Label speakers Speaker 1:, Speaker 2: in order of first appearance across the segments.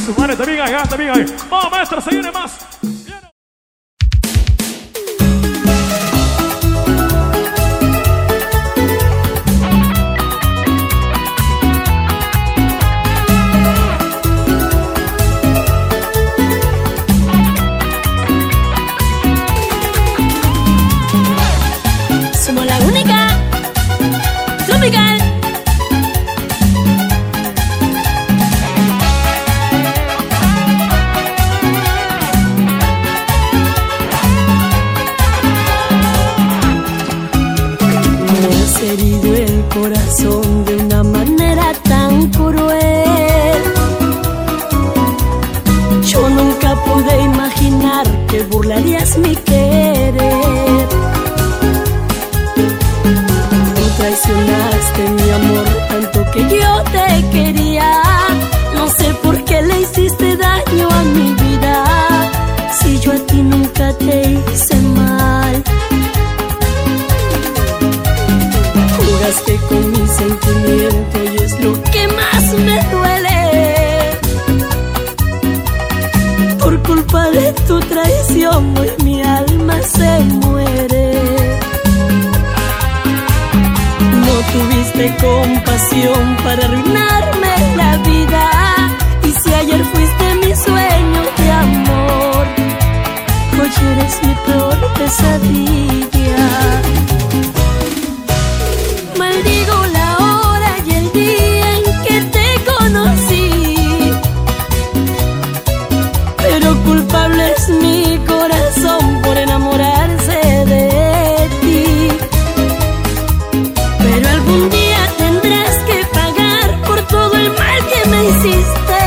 Speaker 1: su madre, también acá, también ahí. Vamos, maestro, se viene más.
Speaker 2: Somos la única tropical. Me has herido el corazón de una manera tan cruel. Yo nunca pude imaginar que burlarías mi querer. Traicionaste mi amor, tanto que yo te quería. No sé por qué le hiciste daño a mi vida, si yo a ti nunca te hice mal. Jugaste con mi sentimiento y es lo que más me duele. Por culpa de tu traición hoy mi alma se muere. No tuviste compasión para arruinarme la vida. Y si ayer fuiste mi sueño de amor, hoy eres mi peor pesadilla. Maldigo la hora y el día en que te conocí, pero culpable es mi corazón por enamorarse de ti. Pero algún día tendrás que pagar por todo el mal que me hiciste,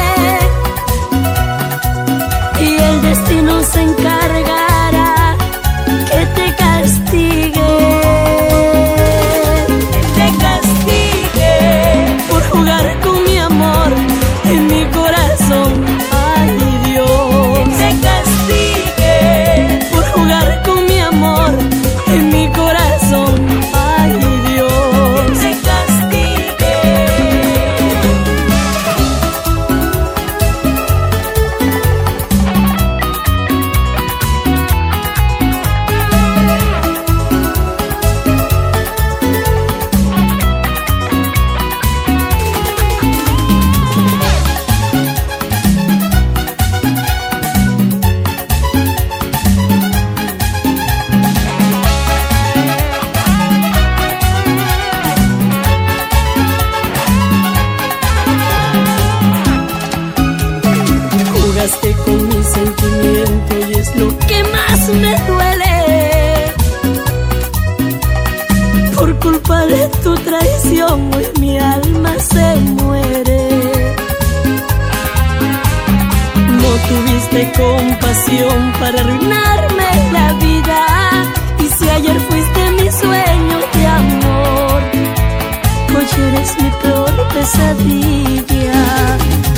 Speaker 2: y el destino se encargará que te castigue. Te castigue por jugar con mi amor en mi corazón. Ay, Dios. Te castigue por jugar con mi amor en mi corazón. Jugaste con mi sentimiento y es lo que más me duele. Por culpa de tu traición hoy mi alma se muere. No tuviste compasión para arruinarme la vida. Y si ayer fuiste mi sueño de amor, hoy eres mi peor pesadilla.